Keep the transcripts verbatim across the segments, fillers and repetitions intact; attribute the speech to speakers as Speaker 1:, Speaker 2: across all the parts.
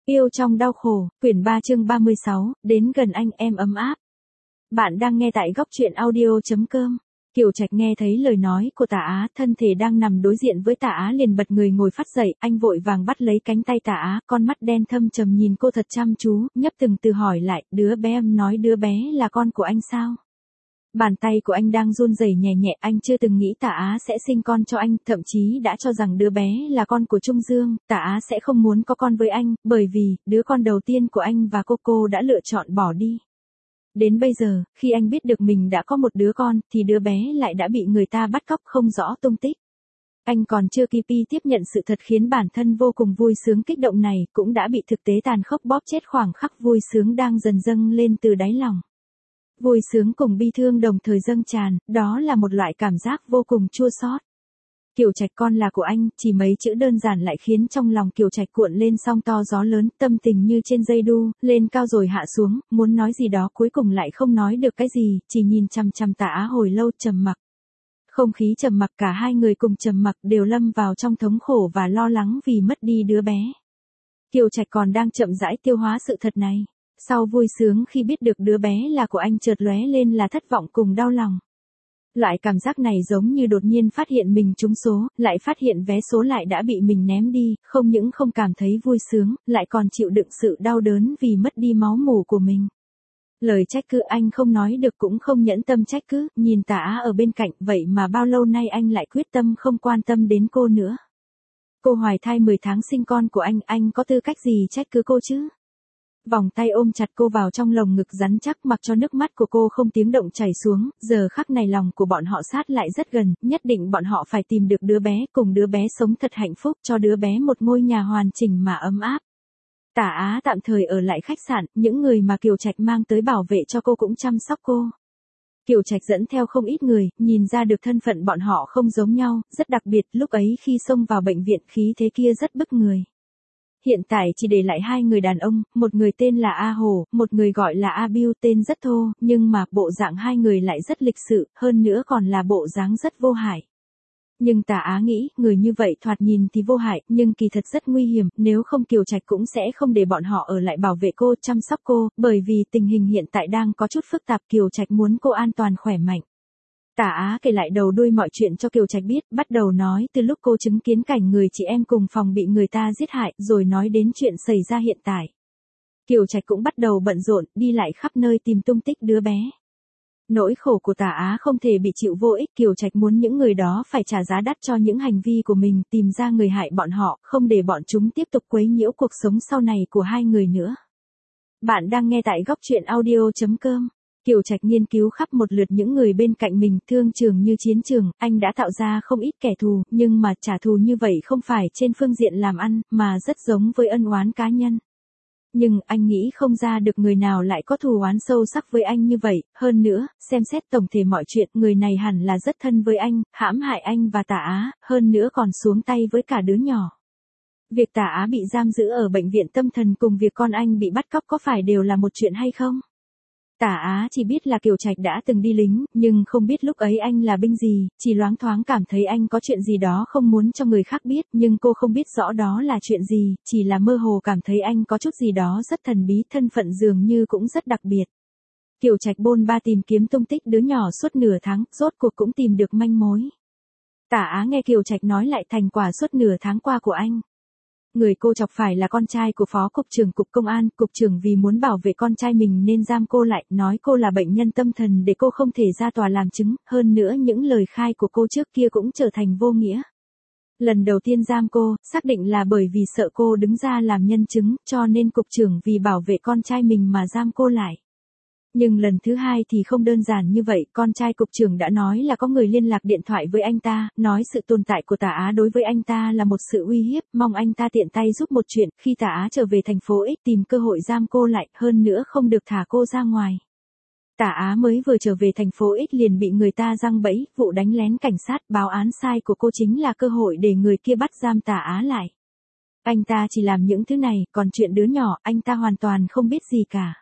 Speaker 1: Yêu trong đau khổ, quyển ba chương ba mươi sáu, đến gần anh em ấm áp. Bạn đang nghe tại góc truyện audio.com. Kiều Trạch nghe thấy lời nói của Tả Á, thân thể đang nằm đối diện với Tả Á liền bật người ngồi phát dậy, anh vội vàng bắt lấy cánh tay Tả Á, con mắt đen thâm trầm nhìn cô thật chăm chú, nhấp từng từ hỏi lại, đứa bé em nói đứa bé là con của anh sao? Bàn tay của anh đang run rẩy nhẹ nhẹ, anh chưa từng nghĩ Tả Á sẽ sinh con cho anh, thậm chí đã cho rằng đứa bé là con của Trung Dương, Tả Á sẽ không muốn có con với anh, bởi vì, đứa con đầu tiên của anh và cô cô đã lựa chọn bỏ đi. Đến bây giờ, khi anh biết được mình đã có một đứa con, thì đứa bé lại đã bị người ta bắt cóc không rõ tung tích. Anh còn chưa kịp tiếp nhận sự thật khiến bản thân vô cùng vui sướng kích động này, cũng đã bị thực tế tàn khốc bóp chết khoảng khắc vui sướng đang dần dâng lên từ đáy lòng. Vui sướng cùng bi thương đồng thời dâng tràn, đó là một loại cảm giác vô cùng chua xót. Kiều Trạch con là của anh, chỉ mấy chữ đơn giản lại khiến trong lòng Kiều Trạch cuộn lên sóng to gió lớn, tâm tình như trên dây đu, lên cao rồi hạ xuống, muốn nói gì đó cuối cùng lại không nói được cái gì, chỉ nhìn chằm chằm Tả Á hồi lâu trầm mặc. Không khí trầm mặc, cả hai người cùng trầm mặc, đều lâm vào trong thống khổ và lo lắng vì mất đi đứa bé. Kiều Trạch còn đang chậm rãi tiêu hóa sự thật này. Sau vui sướng khi biết được đứa bé là của anh chợt lóe lên là thất vọng cùng đau lòng. Loại cảm giác này giống như đột nhiên phát hiện mình trúng số, lại phát hiện vé số lại đã bị mình ném đi, không những không cảm thấy vui sướng, lại còn chịu đựng sự đau đớn vì mất đi máu mủ của mình. Lời trách cứ anh không nói được cũng không nhẫn tâm trách cứ, nhìn Tả Á ở bên cạnh, vậy mà bao lâu nay anh lại quyết tâm không quan tâm đến cô nữa. Cô hoài thai mười tháng sinh con của anh, anh có tư cách gì trách cứ cô chứ? Vòng tay ôm chặt cô vào trong lồng ngực rắn chắc mặc cho nước mắt của cô không tiếng động chảy xuống, giờ khắc này lòng của bọn họ sát lại rất gần, nhất định bọn họ phải tìm được đứa bé, cùng đứa bé sống thật hạnh phúc, cho đứa bé một ngôi nhà hoàn chỉnh mà ấm áp. Tả Á tạm thời ở lại khách sạn, những người mà Kiều Trạch mang tới bảo vệ cho cô cũng chăm sóc cô. Kiều Trạch dẫn theo không ít người, nhìn ra được thân phận bọn họ không giống nhau, rất đặc biệt, lúc ấy khi xông vào bệnh viện khí thế kia rất bức người. Hiện tại chỉ để lại hai người đàn ông, một người tên là A Hồ, một người gọi là A Biu, tên rất thô, nhưng mà bộ dạng hai người lại rất lịch sự, hơn nữa còn là bộ dáng rất vô hại. Nhưng Tả Á nghĩ, người như vậy thoạt nhìn thì vô hại, nhưng kỳ thật rất nguy hiểm, nếu không Kiều Trạch cũng sẽ không để bọn họ ở lại bảo vệ cô, chăm sóc cô, bởi vì tình hình hiện tại đang có chút phức tạp, Kiều Trạch muốn cô an toàn khỏe mạnh. Tả Á kể lại đầu đuôi mọi chuyện cho Kiều Trạch biết, bắt đầu nói từ lúc cô chứng kiến cảnh người chị em cùng phòng bị người ta giết hại, rồi nói đến chuyện xảy ra hiện tại. Kiều Trạch cũng bắt đầu bận rộn, đi lại khắp nơi tìm tung tích đứa bé. Nỗi khổ của Tả Á không thể bị chịu vô ích, Kiều Trạch muốn những người đó phải trả giá đắt cho những hành vi của mình, tìm ra người hại bọn họ, không để bọn chúng tiếp tục quấy nhiễu cuộc sống sau này của hai người nữa. Bạn đang nghe tại góc truyện audio.com. Kiều Trạch nghiên cứu khắp một lượt những người bên cạnh mình, thương trường như chiến trường, anh đã tạo ra không ít kẻ thù, nhưng mà trả thù như vậy không phải trên phương diện làm ăn, mà rất giống với ân oán cá nhân. Nhưng anh nghĩ không ra được người nào lại có thù oán sâu sắc với anh như vậy, hơn nữa, xem xét tổng thể mọi chuyện, người này hẳn là rất thân với anh, hãm hại anh và Tả Á, hơn nữa còn xuống tay với cả đứa nhỏ. Việc Tả Á bị giam giữ ở bệnh viện tâm thần cùng việc con anh bị bắt cóc có phải đều là một chuyện hay không? Tả Á chỉ biết là Kiều Trạch đã từng đi lính, nhưng không biết lúc ấy anh là binh gì, chỉ loáng thoáng cảm thấy anh có chuyện gì đó không muốn cho người khác biết, nhưng cô không biết rõ đó là chuyện gì, chỉ là mơ hồ cảm thấy anh có chút gì đó rất thần bí, thân phận dường như cũng rất đặc biệt. Kiều Trạch bôn ba tìm kiếm tung tích đứa nhỏ suốt nửa tháng, rốt cuộc cũng tìm được manh mối. Tả Á nghe Kiều Trạch nói lại thành quả suốt nửa tháng qua của anh. Người cô chọc phải là con trai của phó cục trưởng cục công an, cục trưởng vì muốn bảo vệ con trai mình nên giam cô lại, nói cô là bệnh nhân tâm thần để cô không thể ra tòa làm chứng, hơn nữa những lời khai của cô trước kia cũng trở thành vô nghĩa. Lần đầu tiên giam cô, xác định là bởi vì sợ cô đứng ra làm nhân chứng, cho nên cục trưởng vì bảo vệ con trai mình mà giam cô lại. Nhưng lần thứ hai thì không đơn giản như vậy, con trai cục trưởng đã nói là có người liên lạc điện thoại với anh ta, nói sự tồn tại của Tả Á đối với anh ta là một sự uy hiếp, mong anh ta tiện tay giúp một chuyện, khi Tả Á trở về thành phố X tìm cơ hội giam cô lại, hơn nữa không được thả cô ra ngoài. Tả Á mới vừa trở về thành phố X liền bị người ta giăng bẫy, vụ đánh lén cảnh sát, báo án sai của cô chính là cơ hội để người kia bắt giam Tả Á lại. Anh ta chỉ làm những thứ này, còn chuyện đứa nhỏ, anh ta hoàn toàn không biết gì cả.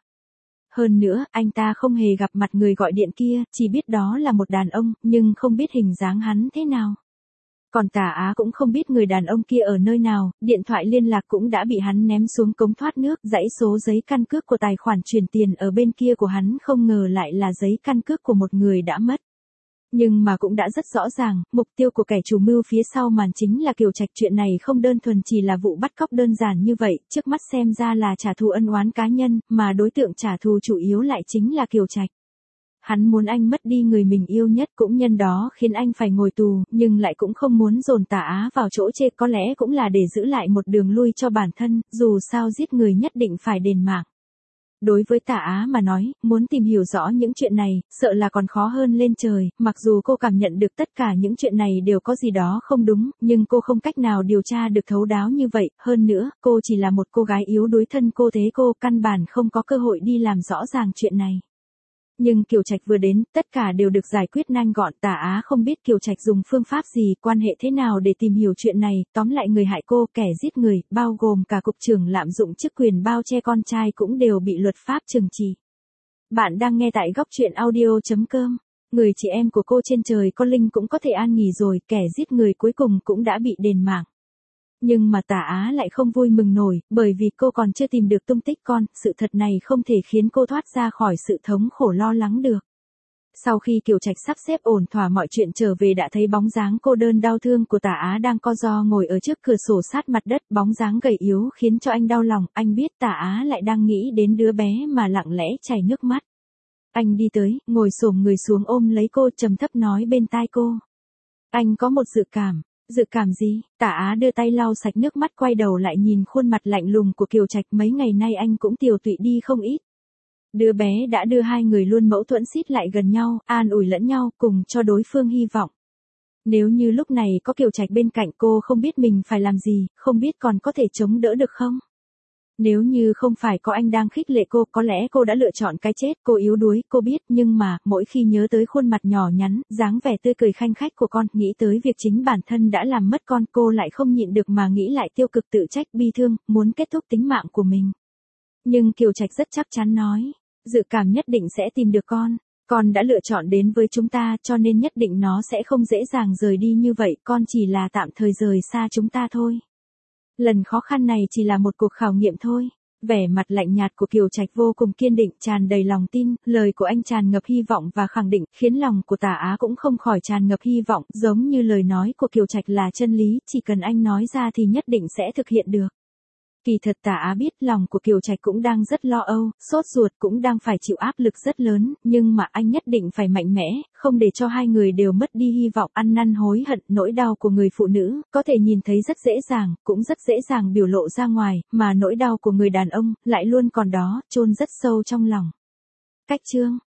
Speaker 1: Hơn nữa, anh ta không hề gặp mặt người gọi điện kia, chỉ biết đó là một đàn ông, nhưng không biết hình dáng hắn thế nào. Còn Tả Á cũng không biết người đàn ông kia ở nơi nào, điện thoại liên lạc cũng đã bị hắn ném xuống cống thoát nước, dãy số giấy căn cước của tài khoản chuyển tiền ở bên kia của hắn không ngờ lại là giấy căn cước của một người đã mất. Nhưng mà cũng đã rất rõ ràng, mục tiêu của kẻ chủ mưu phía sau màn chính là Kiều Trạch, chuyện này không đơn thuần chỉ là vụ bắt cóc đơn giản như vậy, trước mắt xem ra là trả thù ân oán cá nhân, mà đối tượng trả thù chủ yếu lại chính là Kiều Trạch. Hắn muốn anh mất đi người mình yêu nhất cũng nhân đó khiến anh phải ngồi tù, nhưng lại cũng không muốn dồn Tả Á vào chỗ chê, có lẽ cũng là để giữ lại một đường lui cho bản thân, dù sao giết người nhất định phải đền mạng. Đối với Tả Á mà nói, muốn tìm hiểu rõ những chuyện này, sợ là còn khó hơn lên trời, mặc dù cô cảm nhận được tất cả những chuyện này đều có gì đó không đúng, nhưng cô không cách nào điều tra được thấu đáo như vậy, hơn nữa, cô chỉ là một cô gái yếu đuối, thân cô thế cô căn bản không có cơ hội đi làm rõ ràng chuyện này. Nhưng Kiều Trạch vừa đến, tất cả đều được giải quyết nhanh gọn. Tả Á không biết Kiều Trạch dùng phương pháp gì, quan hệ thế nào để tìm hiểu chuyện này, tóm lại người hại cô, kẻ giết người, bao gồm cả cục trưởng lạm dụng chức quyền bao che con trai cũng đều bị luật pháp trừng trị. Bạn đang nghe tại góc truyện audio chấm com. Người chị em của cô trên trời có linh cũng có thể an nghỉ rồi, kẻ giết người cuối cùng cũng đã bị đền mạng. Nhưng mà Tả Á lại không vui mừng nổi, bởi vì cô còn chưa tìm được tung tích con, sự thật này không thể khiến cô thoát ra khỏi sự thống khổ lo lắng được. Sau khi Kiều Trạch sắp xếp ổn thỏa mọi chuyện trở về đã thấy bóng dáng cô đơn đau thương của Tả Á đang co ro ngồi ở trước cửa sổ sát mặt đất, bóng dáng gầy yếu khiến cho anh đau lòng, anh biết Tả Á lại đang nghĩ đến đứa bé mà lặng lẽ chảy nước mắt. Anh đi tới, ngồi xổm người xuống ôm lấy cô, trầm thấp nói bên tai cô. Anh có một dự cảm. Dự cảm gì? Tả Á đưa tay lau sạch nước mắt, quay đầu lại nhìn khuôn mặt lạnh lùng của Kiều Trạch, mấy ngày nay anh cũng tiều tụy đi không ít. Đứa bé đã đưa hai người luôn mâu thuẫn xít lại gần nhau, an ủi lẫn nhau, cùng cho đối phương hy vọng. Nếu như lúc này có Kiều Trạch bên cạnh cô không biết mình phải làm gì, không biết còn có thể chống đỡ được không? Nếu như không phải có anh đang khích lệ cô, có lẽ cô đã lựa chọn cái chết, cô yếu đuối, cô biết, nhưng mà, mỗi khi nhớ tới khuôn mặt nhỏ nhắn, dáng vẻ tươi cười khanh khách của con, nghĩ tới việc chính bản thân đã làm mất con, cô lại không nhịn được mà nghĩ lại tiêu cực, tự trách, bi thương, muốn kết thúc tính mạng của mình. Nhưng Kiều Trạch rất chắc chắn nói, dự cảm nhất định sẽ tìm được con, con đã lựa chọn đến với chúng ta, cho nên nhất định nó sẽ không dễ dàng rời đi như vậy, con chỉ là tạm thời rời xa chúng ta thôi. Lần khó khăn này chỉ là một cuộc khảo nghiệm thôi. Vẻ mặt lạnh nhạt của Kiều Trạch vô cùng kiên định, tràn đầy lòng tin, lời của anh tràn ngập hy vọng và khẳng định, khiến lòng của Tả Á cũng không khỏi tràn ngập hy vọng, giống như lời nói của Kiều Trạch là chân lý, chỉ cần anh nói ra thì nhất định sẽ thực hiện được. Kỳ thật Tả Á biết lòng của Kiều Trạch cũng đang rất lo âu, sốt ruột, cũng đang phải chịu áp lực rất lớn, nhưng mà anh nhất định phải mạnh mẽ, không để cho hai người đều mất đi hy vọng, ăn năn hối hận. Nỗi đau của người phụ nữ, có thể nhìn thấy rất dễ dàng, cũng rất dễ dàng biểu lộ ra ngoài, mà nỗi đau của người đàn ông, lại luôn còn đó, chôn rất sâu trong lòng. Cách chương